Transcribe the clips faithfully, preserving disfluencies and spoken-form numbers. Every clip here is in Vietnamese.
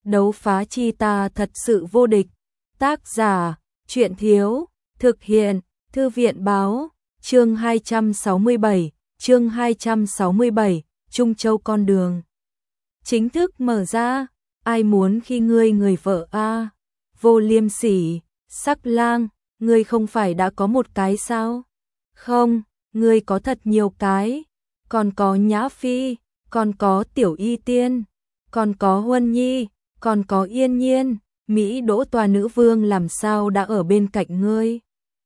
đấu phá chi ta thật sự vô địch. Tác giả, Truyện Thiếu, thực hiện, Thư viện Báo, chương hai trăm sáu mươi bảy, chương hai trăm sáu mươi bảy, Trung Châu con đường. Chính thức mở ra, ai muốn khi ngươi người vợ a? Vô liêm sỉ, Sắc Lang, ngươi không phải đã có một cái sao? Không, ngươi có thật nhiều cái, còn có Nhã Phi, còn có Tiểu Y Tiên, còn có Huân Nhi, còn có Yên Nhiên, Mỹ Đỗ tòa nữ vương làm sao đã ở bên cạnh ngươi?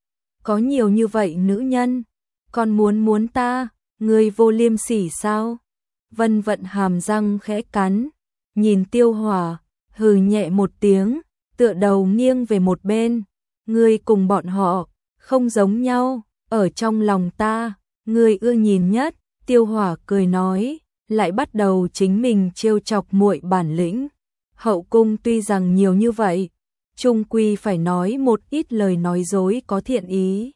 Có nhiều như vậy nữ nhân, còn muốn muốn ta, ngươi vô liêm sỉ sao? Vân Vận hàm răng khẽ cắn, nhìn Tiêu Hỏa, hừ nhẹ một tiếng, tựa đầu nghiêng về một bên, ngươi cùng bọn họ không giống nhau, ở trong lòng ta, ngươi ưa nhìn nhất. Tiêu Hỏa cười nói, lại bắt đầu chính mình trêu chọc muội bản lĩnh. Hậu cung tuy rằng nhiều như vậy, chung quy phải nói một ít lời nói dối có thiện ý.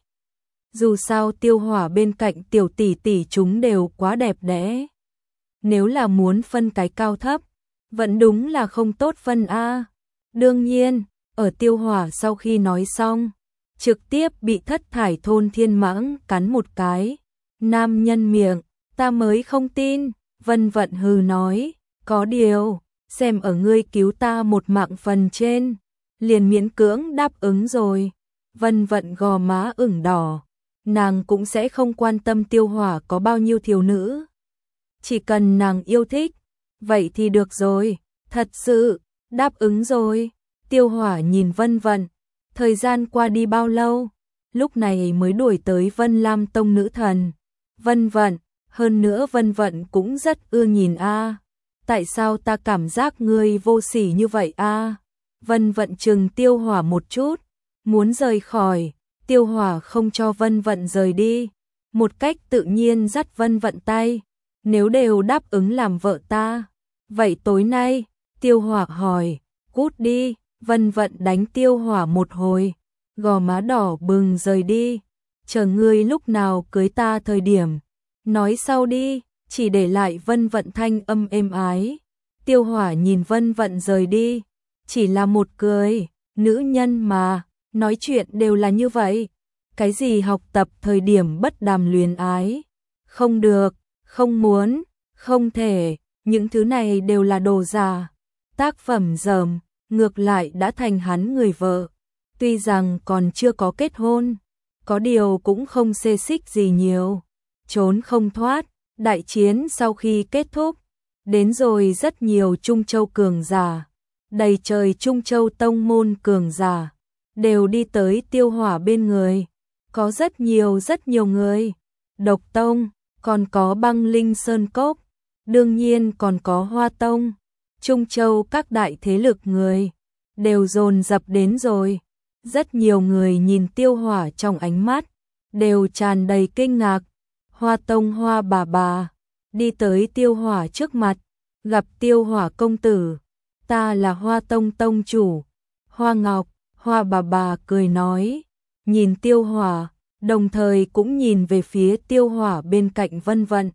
Dù sao Tiêu Hỏa bên cạnh tiểu tỷ tỷ chúng đều quá đẹp đẽ. Nếu là muốn phân cái cao thấp, vẫn đúng là không tốt phân a. Đương nhiên, ở Tiêu Hỏa sau khi nói xong, trực tiếp bị Thất Thải thôn thiên mãng cắn một cái. Nam nhân miệng, ta mới không tin. Vân Vận hừ nói, có điều, xem ở ngươi cứu ta một mạng phần trên, liền miễn cưỡng đáp ứng rồi. Vân Vận gò má ửng đỏ, nàng cũng sẽ không quan tâm Tiêu Hỏa có bao nhiêu thiếu nữ. Chỉ cần nàng yêu thích, vậy thì được rồi, thật sự, đáp ứng rồi. Tiêu Hỏa nhìn Vân Vận, thời gian qua đi bao lâu, lúc này mới đuổi tới Vân Lam Tông nữ thần. Vân Vận, hơn nữa Vân Vận cũng rất ưa nhìn a. Tại sao ta cảm giác ngươi vô sỉ như vậy a? Vân Vận chừng Tiêu Hỏa một chút, muốn rời khỏi, Tiêu Hỏa không cho Vân Vận rời đi, một cách tự nhiên dắt Vân Vận tay, nếu đều đáp ứng làm vợ ta, vậy tối nay, Tiêu Hỏa hỏi, cút đi. Vân Vận đánh Tiêu Hỏa một hồi, gò má đỏ bừng rời đi, chờ ngươi lúc nào cưới ta thời điểm, nói sau đi, chỉ để lại Vân Vận thanh âm êm ái. Tiêu Hỏa nhìn Vân Vận rời đi, chỉ là một cười, nữ nhân mà, nói chuyện đều là như vậy, cái gì học tập thời điểm bất đàm luyến ái, không được, không muốn, không thể, những thứ này đều là đồ giả, tác phẩm dởm, ngược lại đã thành hắn người vợ, tuy rằng còn chưa có kết hôn, có điều cũng không xê xích gì nhiều, trốn không thoát. Đại chiến sau khi kết thúc, đến rồi rất nhiều Trung Châu cường giả, đầy trời Trung Châu tông môn cường giả, đều đi tới Tiêu Hỏa bên người, có rất nhiều rất nhiều người, Độc Tông, còn có Băng Linh Sơn Cốc, đương nhiên còn có Hoa Tông, Trung Châu các đại thế lực người, đều dồn dập đến rồi, rất nhiều người nhìn Tiêu Hỏa trong ánh mắt, đều tràn đầy kinh ngạc. Hoa Tông Hoa bà bà đi tới Tiêu Hỏa trước mặt, gặp Tiêu Hỏa công tử, ta là Hoa Tông tông chủ, Hoa Ngọc. Hoa bà bà cười nói, nhìn Tiêu Hỏa, đồng thời cũng nhìn về phía Tiêu Hỏa bên cạnh Vân Vận.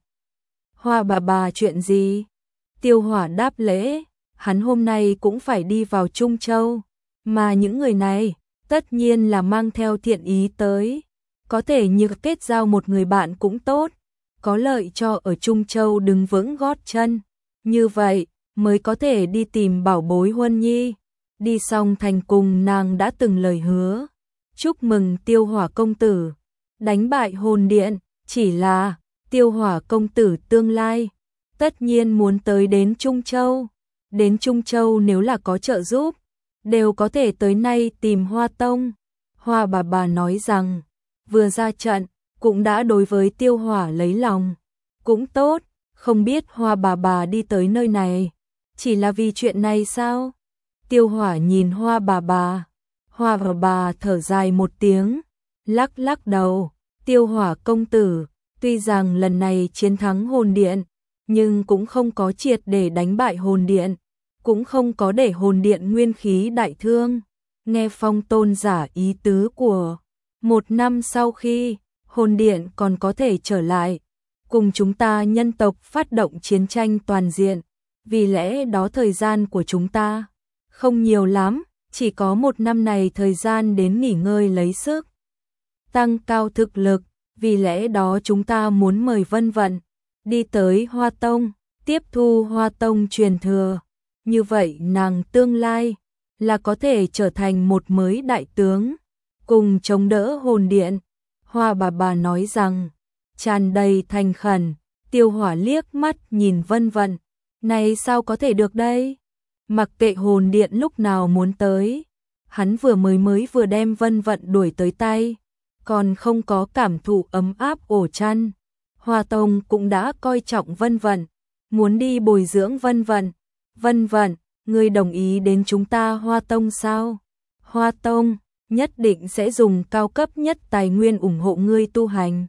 Hoa bà bà chuyện gì? Tiêu Hỏa đáp lễ, hắn hôm nay cũng phải đi vào Trung Châu, mà những người này tất nhiên là mang theo thiện ý tới. Có thể như kết giao một người bạn cũng tốt, có lợi cho ở Trung Châu đứng vững gót chân, như vậy mới có thể đi tìm bảo bối Huân Nhi, đi xong thành cùng nàng đã từng lời hứa. Chúc mừng Tiêu Hỏa công tử, đánh bại hồn điện, chỉ là Tiêu Hỏa công tử tương lai, tất nhiên muốn tới đến Trung Châu, đến Trung Châu nếu là có trợ giúp, đều có thể tới nay tìm Hoa Tông. Hoa bà bà nói rằng, vừa ra trận, cũng đã đối với Tiêu Hỏa lấy lòng. Cũng tốt, không biết Hoa bà bà đi tới nơi này, chỉ là vì chuyện này sao? Tiêu Hỏa nhìn Hoa bà bà, Hoa bà bà thở dài một tiếng, lắc lắc đầu, Tiêu Hỏa công tử, tuy rằng lần này chiến thắng hồn điện, nhưng cũng không có triệt để đánh bại hồn điện, cũng không có để hồn điện nguyên khí đại thương. Nghe Phong tôn giả ý tứ của một năm sau khi hồn điện còn có thể trở lại, cùng chúng ta nhân tộc phát động chiến tranh toàn diện, vì lẽ đó thời gian của chúng ta Không nhiều lắm, chỉ có một năm này thời gian đến nghỉ ngơi lấy sức, tăng cao thực lực, vì lẽ đó chúng ta muốn mời Vân Vận đi tới Hoa Tông, tiếp thu Hoa Tông truyền thừa. Như vậy nàng tương lai là có thể trở thành một mới đại tướng, cùng chống đỡ hồn điện. Hoa bà bà nói rằng, tràn đầy thành khẩn. Tiêu Hỏa liếc mắt nhìn Vân Vận, này sao có thể được đây? Mặc kệ hồn điện lúc nào muốn tới, hắn vừa mới mới vừa đem Vân Vận đuổi tới tay, còn không có cảm thụ ấm áp ổ chăn. Hoa Tông cũng đã coi trọng Vân Vận, muốn đi bồi dưỡng Vân Vận. Vân Vận, ngươi đồng ý đến chúng ta Hoa Tông sao? Hoa Tông nhất định sẽ dùng cao cấp nhất tài nguyên ủng hộ ngươi tu hành.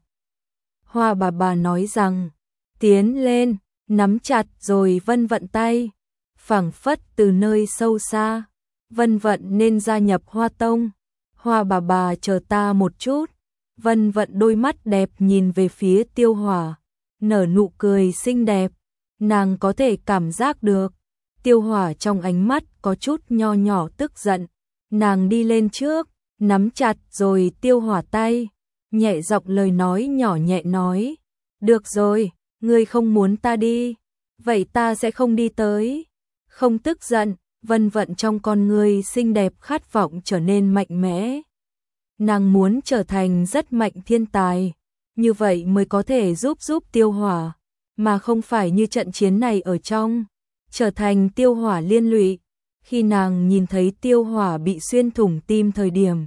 Hoa bà bà nói rằng, tiến lên, nắm chặt rồi Vân Vận tay, phảng phất từ nơi sâu xa, Vân Vận nên gia nhập Hoa Tông. Hoa bà bà chờ ta một chút. Vân Vận đôi mắt đẹp nhìn về phía Tiêu Hỏa, nở nụ cười xinh đẹp, nàng có thể cảm giác được. Tiêu Hỏa trong ánh mắt có chút nho nhỏ tức giận, nàng đi lên trước, nắm chặt rồi Tiêu Hỏa tay, nhẹ giọng lời nói nhỏ nhẹ nói, được rồi, ngươi không muốn ta đi, vậy ta sẽ không đi tới. Không tức giận, Vân Vận trong con ngươi xinh đẹp khát vọng trở nên mạnh mẽ. Nàng muốn trở thành rất mạnh thiên tài, như vậy mới có thể giúp giúp Tiêu Hỏa, mà không phải như trận chiến này ở trong, trở thành Tiêu Hỏa liên lụy. Khi nàng nhìn thấy Tiêu Hỏa bị xuyên thủng tim thời điểm,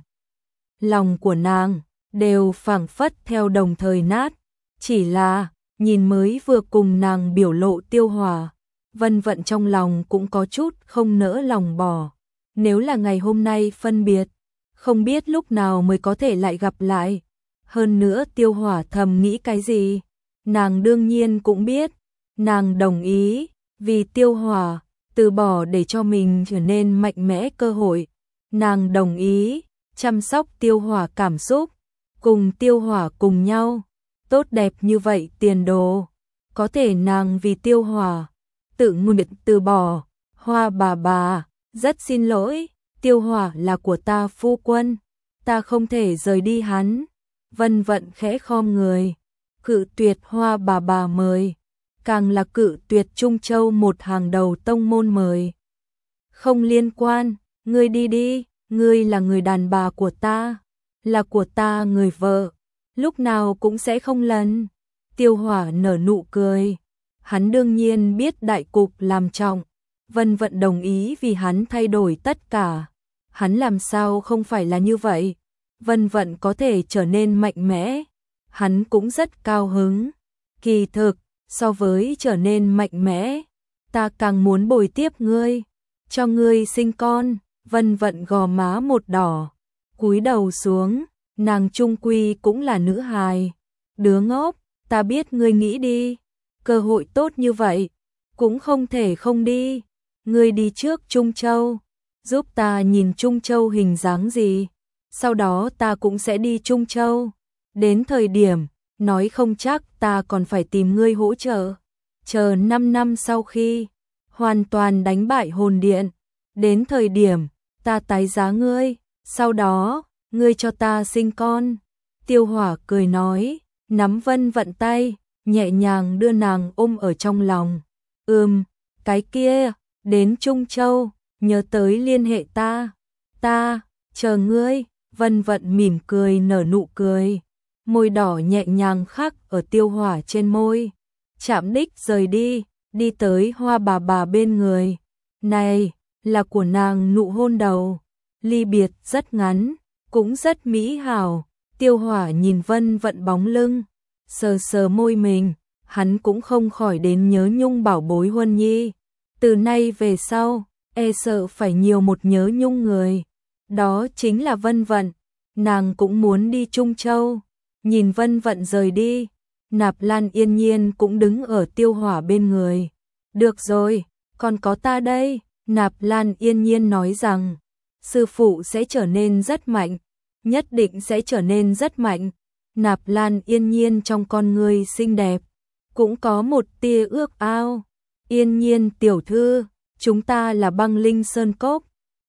lòng của nàng đều phảng phất theo đồng thời nát. Chỉ là nhìn mới vừa cùng nàng biểu lộ Tiêu Hỏa, Vân Vận trong lòng cũng có chút không nỡ lòng bỏ. Nếu là ngày hôm nay phân biệt, không biết lúc nào mới có thể lại gặp lại. Hơn nữa Tiêu Hỏa thầm nghĩ cái gì, nàng đương nhiên cũng biết. Nàng đồng ý vì Tiêu Hỏa từ bỏ để cho mình trở nên mạnh mẽ cơ hội. Nàng đồng ý chăm sóc Tiêu Hỏa cảm xúc, cùng Tiêu Hỏa cùng nhau, tốt đẹp như vậy tiền đồ, có thể nàng vì Tiêu Hỏa tự nguyện từ bỏ. Hoa bà bà, rất xin lỗi, Tiêu Hỏa là của ta phu quân, ta không thể rời đi hắn. Vân Vận khẽ khom người, cự tuyệt Hoa bà bà mời, càng là cự tuyệt Trung Châu một hàng đầu tông môn mời. Không liên quan, ngươi đi đi, ngươi là người đàn bà của ta, là của ta người vợ, lúc nào cũng sẽ không lần. Tiêu Hỏa nở nụ cười, hắn đương nhiên biết đại cục làm trọng, Vân Vận đồng ý vì hắn thay đổi tất cả, hắn làm sao không phải là như vậy. Vân Vận có thể trở nên mạnh mẽ, hắn cũng rất cao hứng. Kỳ thực, so với trở nên mạnh mẽ, ta càng muốn bồi tiếp ngươi, cho ngươi sinh con. Vân Vận gò má một đỏ, cúi đầu xuống, nàng chung quy cũng là nữ hài. Đứa ngốc, ta biết ngươi nghĩ đi, cơ hội tốt như vậy, cũng không thể không đi. Ngươi đi trước Trung Châu, giúp ta nhìn Trung Châu hình dáng gì, sau đó ta cũng sẽ đi Trung Châu. Đến thời điểm, nói không chắc ta còn phải tìm ngươi hỗ trợ. Chờ năm năm sau khi hoàn toàn đánh bại hồn điện, đến thời điểm ta tái giá ngươi, sau đó ngươi cho ta sinh con. Tiêu Hỏa cười nói, nắm Vân Vận tay, nhẹ nhàng đưa nàng ôm ở trong lòng. Ừm, cái kia, đến Trung Châu, nhớ tới liên hệ ta, ta, chờ ngươi. Vân Vận mỉm cười nở nụ cười, môi đỏ nhẹ nhàng khắc ở Tiêu Hỏa trên môi, chạm đích rời đi, đi tới Hoa bà bà bên người. Này, là của nàng nụ hôn đầu, ly biệt rất ngắn, cũng rất mỹ hảo. Tiêu Hỏa nhìn Vân Vận bóng lưng, sờ sờ môi mình, hắn cũng không khỏi đến nhớ nhung bảo bối Huân Nhi. Từ nay về sau, e sợ phải nhiều một nhớ nhung người, đó chính là Vân Vận. Nàng cũng muốn đi Trung Châu. Nhìn Vân Vận rời đi, Nạp Lan yên nhiên cũng đứng ở Tiêu Hỏa bên người. Được rồi, còn có ta đây. Nạp Lan yên nhiên nói rằng, sư phụ sẽ trở nên rất mạnh, nhất định sẽ trở nên rất mạnh. Nạp Lan yên nhiên trong con người xinh đẹp, cũng có một tia ước ao. Yên nhiên tiểu thư, chúng ta là Băng Linh Sơn Cốc,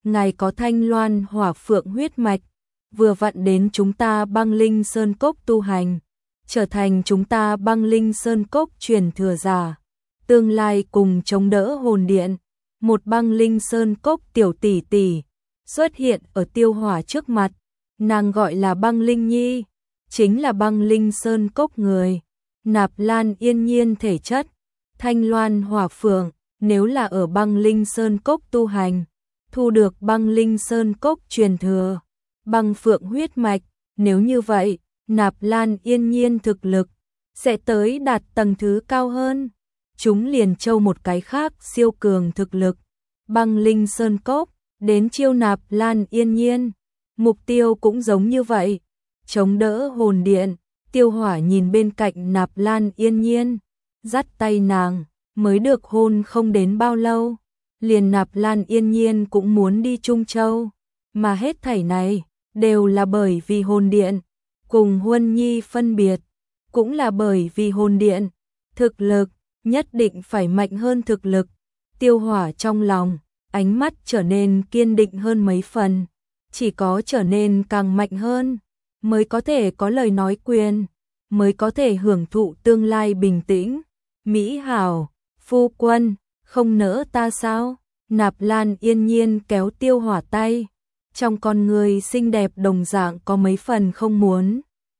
ngài có thanh loan hỏa phượng huyết mạch, vừa vặn đến chúng ta băng linh sơn cốc tu hành, trở thành chúng ta băng linh sơn cốc truyền thừa giả, tương lai cùng chống đỡ hồn điện. Một băng linh sơn cốc tiểu tỷ tỷ xuất hiện ở Tiêu Hỏa trước mặt, nàng gọi là băng linh nhi, chính là băng linh sơn cốc người. Nạp Lan Yên Nhiên thể chất, thanh loan hỏa phượng, nếu là ở băng linh sơn cốc tu hành, thu được băng linh sơn cốc truyền thừa, băng phượng huyết mạch, nếu như vậy, Nạp Lan Yên Nhiên thực lực sẽ tới đạt tầng thứ cao hơn. Chúng liền châu một cái khác siêu cường thực lực, băng linh sơn cốc, đến chiêu Nạp Lan Yên Nhiên. Mục tiêu cũng giống như vậy, chống đỡ hồn điện. Tiêu Hỏa nhìn bên cạnh Nạp Lan Yên Nhiên, dắt tay nàng, mới được hôn không đến bao lâu, liền Nạp Lan Yên Nhiên cũng muốn đi Trung Châu, mà hết thảy này đều là bởi vì hồn điện, cùng Huân Nhi phân biệt, cũng là bởi vì hồn điện, thực lực nhất định phải mạnh hơn thực lực. Tiêu Hỏa trong lòng, ánh mắt trở nên kiên định hơn mấy phần, chỉ có trở nên càng mạnh hơn, mới có thể có lời nói quyền, mới có thể hưởng thụ tương lai bình tĩnh. Mỹ hảo, phu quân, không nỡ ta sao? Nạp Lan Yên Nhiên kéo Tiêu Hỏa tay, trong con người xinh đẹp đồng dạng có mấy phần không muốn.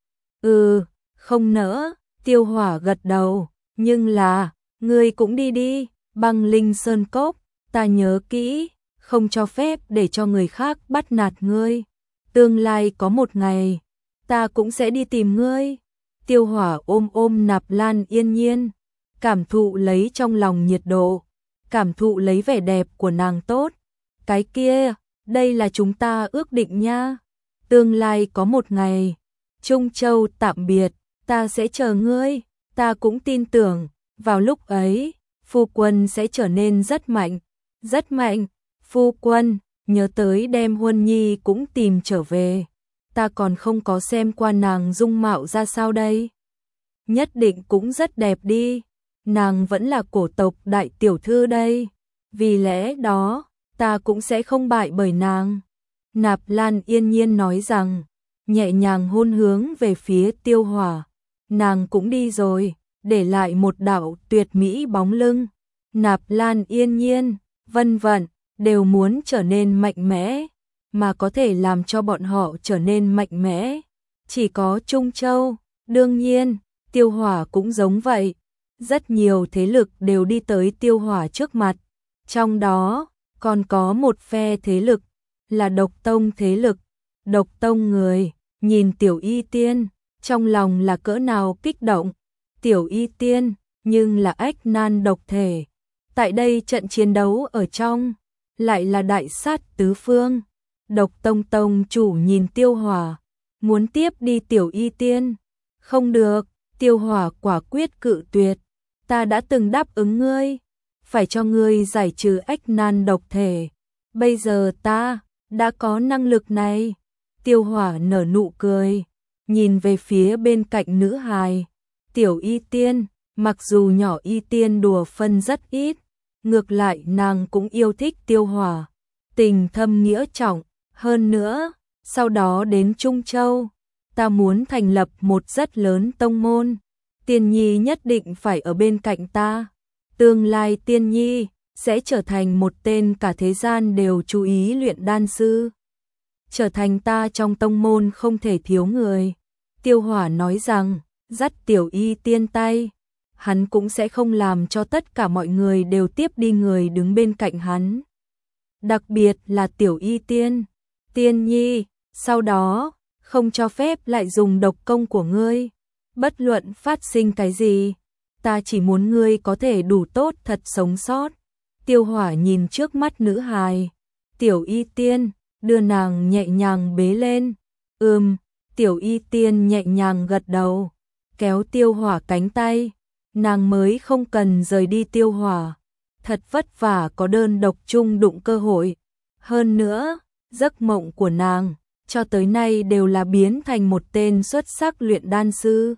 Ừ, không nỡ, Tiêu Hỏa gật đầu, nhưng là, ngươi cũng đi đi, băng linh sơn cốc, ta nhớ kỹ, không cho phép để cho người khác bắt nạt ngươi. Tương lai có một ngày, ta cũng sẽ đi tìm ngươi. Tiêu Hỏa ôm ôm Nạp Lan Yên Nhiên, cảm thụ lấy trong lòng nhiệt độ, cảm thụ lấy vẻ đẹp của nàng tốt. Cái kia, đây là chúng ta ước định nha. Tương lai có một ngày, Trung Châu tạm biệt, ta sẽ chờ ngươi, ta cũng tin tưởng, vào lúc ấy, phu quân sẽ trở nên rất mạnh, rất mạnh. Phu quân, nhớ tới đem Huân Nhi cũng tìm trở về, ta còn không có xem qua nàng dung mạo ra sao đây. Nhất định cũng rất đẹp đi, nàng vẫn là cổ tộc đại tiểu thư đây, vì lẽ đó, ta cũng sẽ không bại bởi nàng. Nạp Lan Yên Nhiên nói rằng, nhẹ nhàng hôn hướng về phía Tiêu Hỏa, nàng cũng đi rồi, để lại một đạo tuyệt mỹ bóng lưng. Nạp Lan Yên Nhiên, Vân Vận, đều muốn trở nên mạnh mẽ, mà có thể làm cho bọn họ trở nên mạnh mẽ, chỉ có Trung Châu. Đương nhiên, Tiêu Hỏa cũng giống vậy, rất nhiều thế lực đều đi tới Tiêu Hỏa trước mặt, trong đó còn có một phe thế lực là Độc Tông thế lực. Độc Tông người nhìn Tiểu Y Tiên, trong lòng là cỡ nào kích động. Tiểu Y Tiên nhưng là ách nan độc thể, tại đây trận chiến đấu ở trong lại là đại sát tứ phương. Độc Tông tông chủ nhìn Tiêu Hỏa, muốn tiếp đi Tiểu Y Tiên. Không được, Tiêu Hỏa quả quyết cự tuyệt, ta đã từng đáp ứng ngươi, phải cho ngươi giải trừ ách nan độc thể, bây giờ ta đã có năng lực này. Tiêu Hỏa nở nụ cười, nhìn về phía bên cạnh nữ hài, Tiểu Y Tiên, mặc dù nhỏ Y Tiên đùa phân rất ít, ngược lại nàng cũng yêu thích Tiêu Hỏa, tình thâm nghĩa trọng. Hơn nữa, sau đó đến Trung Châu, ta muốn thành lập một rất lớn tông môn, Tiên Nhi nhất định phải ở bên cạnh ta. Tương lai Tiên Nhi sẽ trở thành một tên cả thế gian đều chú ý luyện đan sư, trở thành ta trong tông môn không thể thiếu người. Tiêu Hỏa nói rằng, dắt Tiểu Y Tiên tay, hắn cũng sẽ không làm cho tất cả mọi người đều tiếp đi người đứng bên cạnh hắn, đặc biệt là Tiểu Y Tiên. Tiên Nhi, sau đó, không cho phép lại dùng độc công của ngươi, bất luận phát sinh cái gì, ta chỉ muốn ngươi có thể đủ tốt thật sống sót. Tiêu Hỏa nhìn trước mắt nữ hài, Tiểu Y Tiên, đưa nàng nhẹ nhàng bế lên. Ừm, Tiểu Y Tiên nhẹ nhàng gật đầu, kéo Tiêu Hỏa cánh tay, nàng mới không cần rời đi Tiêu Hỏa, thật vất vả có đơn độc chung đụng cơ hội. Hơn nữa, giấc mộng của nàng cho tới nay đều là biến thành một tên xuất sắc luyện đan sư.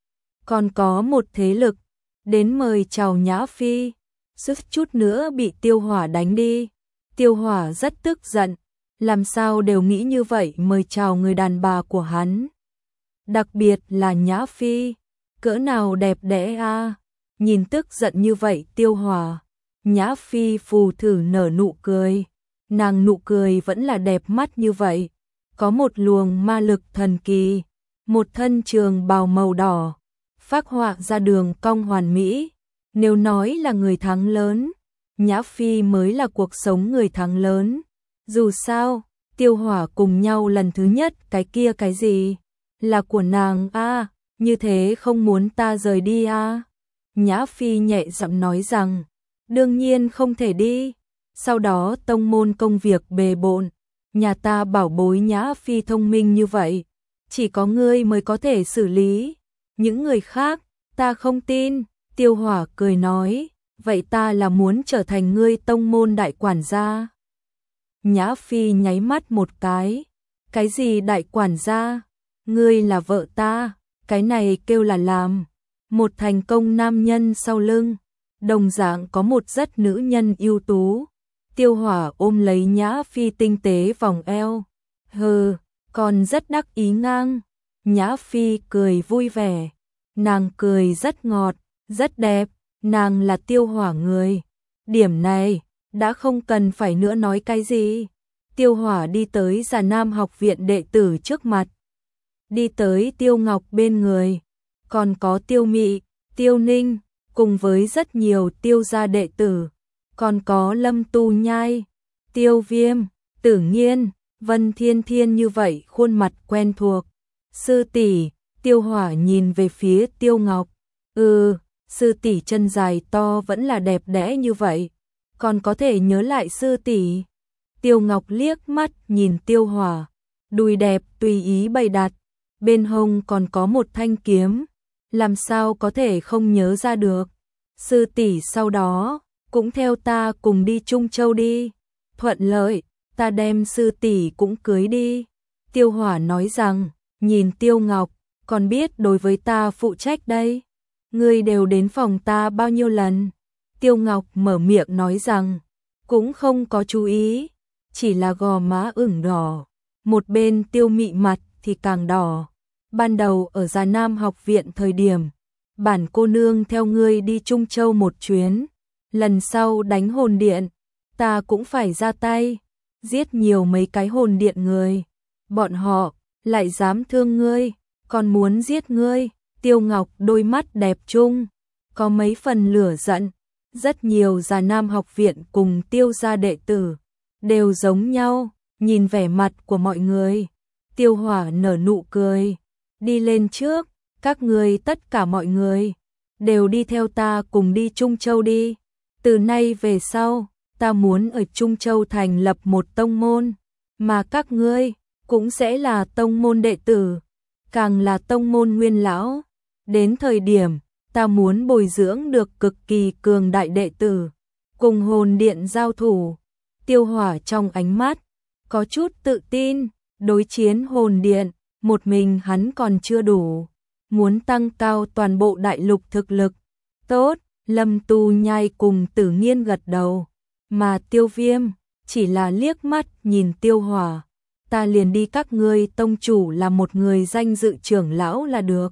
Còn có một thế lực đến mời chào Nhã Phi, suýt chút nữa bị Tiêu Hỏa đánh đi. Tiêu Hỏa rất tức giận, làm sao đều nghĩ như vậy mời chào người đàn bà của hắn. Đặc biệt là Nhã Phi, cỡ nào đẹp đẽ a. Nhìn tức giận như vậy Tiêu Hòa, Nhã Phi phù thử nở nụ cười, nàng nụ cười vẫn là đẹp mắt như vậy, có một luồng ma lực thần kỳ, một thân trường bào màu đỏ, phác họa ra đường cong hoàn mỹ, nếu nói là người thắng lớn, Nhã Phi mới là cuộc sống người thắng lớn. Dù sao, Tiêu Hỏa cùng nhau lần thứ nhất, cái kia cái gì là của nàng a, à, như thế không muốn ta rời đi a. À. Nhã Phi nhẹ giọng nói rằng, đương nhiên không thể đi. Sau đó tông môn công việc bề bộn, nhà ta bảo bối Nhã Phi thông minh như vậy, chỉ có ngươi mới có thể xử lý, những người khác ta không tin. Tiêu Hỏa cười nói, vậy ta là muốn trở thành ngươi tông môn đại quản gia. Nhã Phi nháy mắt một cái, cái gì đại quản gia, ngươi là vợ ta, cái này kêu là làm. Một thành công nam nhân sau lưng, đồng dạng có một rất nữ nhân ưu tú. Tiêu Hỏa ôm lấy Nhã Phi tinh tế vòng eo, hừ, còn rất đắc ý ngang. Nhã Phi cười vui vẻ, nàng cười rất ngọt, rất đẹp, nàng là Tiêu Hỏa người. Điểm này, đã không cần phải nữa nói cái gì. Tiêu Hỏa đi tới Già Nam học viện đệ tử trước mặt, đi tới Tiêu Ngọc bên người, còn có Tiêu Mị, Tiêu Ninh, cùng với rất nhiều Tiêu gia đệ tử, còn có Lâm Tu Nhai, Tiêu Viêm, Tử Nghiên, Vân Thiên Thiên như vậy khuôn mặt quen thuộc. Sư tỷ, Tiêu Hỏa nhìn về phía Tiêu Ngọc, ừ, sư tỷ chân dài to vẫn là đẹp đẽ như vậy, còn có thể nhớ lại sư tỷ. Tiêu Ngọc liếc mắt nhìn Tiêu Hỏa, đùi đẹp tùy ý bày đặt, bên hông còn có một thanh kiếm, làm sao có thể không nhớ ra được. Sư tỷ sau đó cũng theo ta cùng đi Trung Châu đi, thuận lợi, ta đem sư tỷ cũng cưới đi. Tiêu Hỏa nói rằng, nhìn Tiêu Ngọc, còn biết đối với ta phụ trách đây, ngươi đều đến phòng ta bao nhiêu lần. Tiêu Ngọc mở miệng nói rằng, cũng không có chú ý, chỉ là gò má ửng đỏ, một bên Tiêu Mị mặt thì càng đỏ. Ban đầu ở Già Nam học viện thời điểm, bản cô nương theo ngươi đi Trung Châu một chuyến, lần sau đánh hồn điện, ta cũng phải ra tay, giết nhiều mấy cái hồn điện người, bọn họ lại dám thương ngươi, còn muốn giết ngươi. Tiêu Ngọc đôi mắt đẹp chung, có mấy phần lửa giận, rất nhiều Già Nam học viện cùng Tiêu gia đệ tử, đều giống nhau, nhìn vẻ mặt của mọi người. Tiêu Hỏa nở nụ cười, đi lên trước, các người tất cả mọi người, đều đi theo ta cùng đi Trung Châu đi. Từ nay về sau, ta muốn ở Trung Châu thành lập một tông môn, mà các ngươi cũng sẽ là tông môn đệ tử, càng là tông môn nguyên lão. Đến thời điểm, ta muốn bồi dưỡng được cực kỳ cường đại đệ tử, cùng hồn điện giao thủ. Tiêu Hỏa trong ánh mắt, có chút tự tin, đối chiến hồn điện, một mình hắn còn chưa đủ, muốn tăng cao toàn bộ đại lục thực lực. Tốt, Lâm Tu Nhai cùng Tử Nghiên gật đầu, mà Tiêu Viêm chỉ là liếc mắt nhìn Tiêu Hỏa, ta liền đi, các ngươi tông chủ là một người danh dự trưởng lão là được.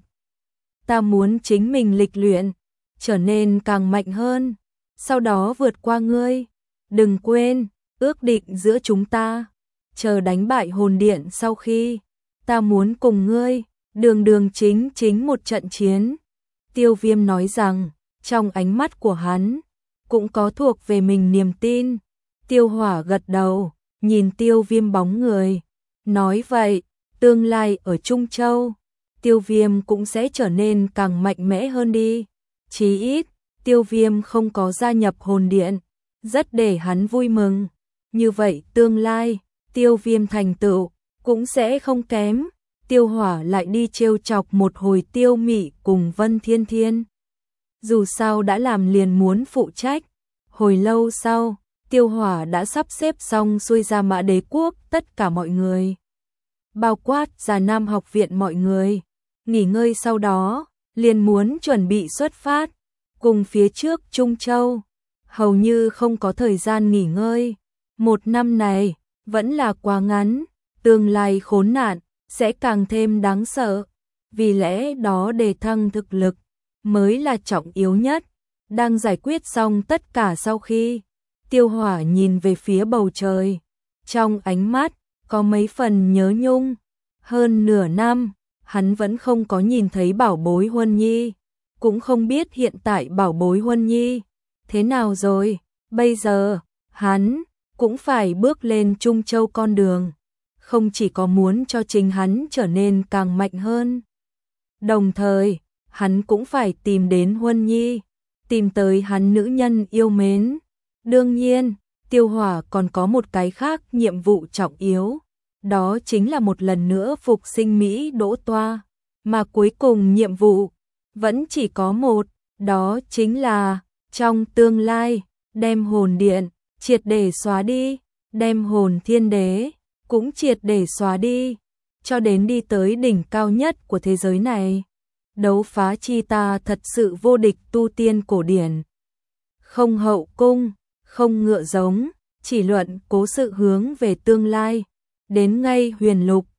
Ta muốn chính mình lịch luyện, trở nên càng mạnh hơn, sau đó vượt qua ngươi. Đừng quên, ước định giữa chúng ta, chờ đánh bại hồn điện sau khi, ta muốn cùng ngươi, đường đường chính chính một trận chiến. Tiêu Viêm nói rằng, trong ánh mắt của hắn, cũng có thuộc về mình niềm tin. Tiêu Hỏa gật đầu, nhìn Tiêu Viêm bóng người, nói vậy, tương lai ở Trung Châu, Tiêu Viêm cũng sẽ trở nên càng mạnh mẽ hơn đi. Chí ít, Tiêu Viêm không có gia nhập hồn điện, rất để hắn vui mừng. Như vậy tương lai, Tiêu Viêm thành tựu cũng sẽ không kém. Tiêu Hỏa lại đi trêu chọc một hồi Tiêu Mị cùng Vân Thiên Thiên. Dù sao đã làm liền muốn phụ trách. Hồi lâu sau, Tiêu Hỏa đã sắp xếp xong xuôi Ra Mã Đế quốc tất cả mọi người, bao quát Già Nam học viện mọi người. Nghỉ ngơi sau đó, liền muốn chuẩn bị xuất phát, cùng phía trước Trung Châu, hầu như không có thời gian nghỉ ngơi. Một năm này, vẫn là quá ngắn, tương lai khốn nạn sẽ càng thêm đáng sợ. Vì lẽ đó đề thăng thực lực mới là trọng yếu nhất. Đang giải quyết xong tất cả sau khi Tiêu Hỏa nhìn về phía bầu trời, trong ánh mắt có mấy phần nhớ nhung. Hơn nửa năm, hắn vẫn không có nhìn thấy bảo bối Huân Nhi, cũng không biết hiện tại bảo bối Huân Nhi thế nào rồi. Bây giờ, hắn cũng phải bước lên Trung Châu con đường, không chỉ có muốn cho chính hắn trở nên càng mạnh hơn, đồng thời, hắn cũng phải tìm đến Huân Nhi, tìm tới hắn nữ nhân yêu mến. Đương nhiên, Tiêu Hỏa còn có một cái khác nhiệm vụ trọng yếu, đó chính là một lần nữa phục sinh Mỹ Đỗ Toa, mà cuối cùng nhiệm vụ vẫn chỉ có một, đó chính là trong tương lai đem hồn điện triệt để xóa đi, đem hồn thiên đế cũng triệt để xóa đi, cho đến đi tới đỉnh cao nhất của thế giới này. Đấu phá chi ta thật sự vô địch tu tiên cổ điển, không hậu cung, không ngựa giống, chỉ luận cố sự hướng về tương lai, đến ngay huyền lục,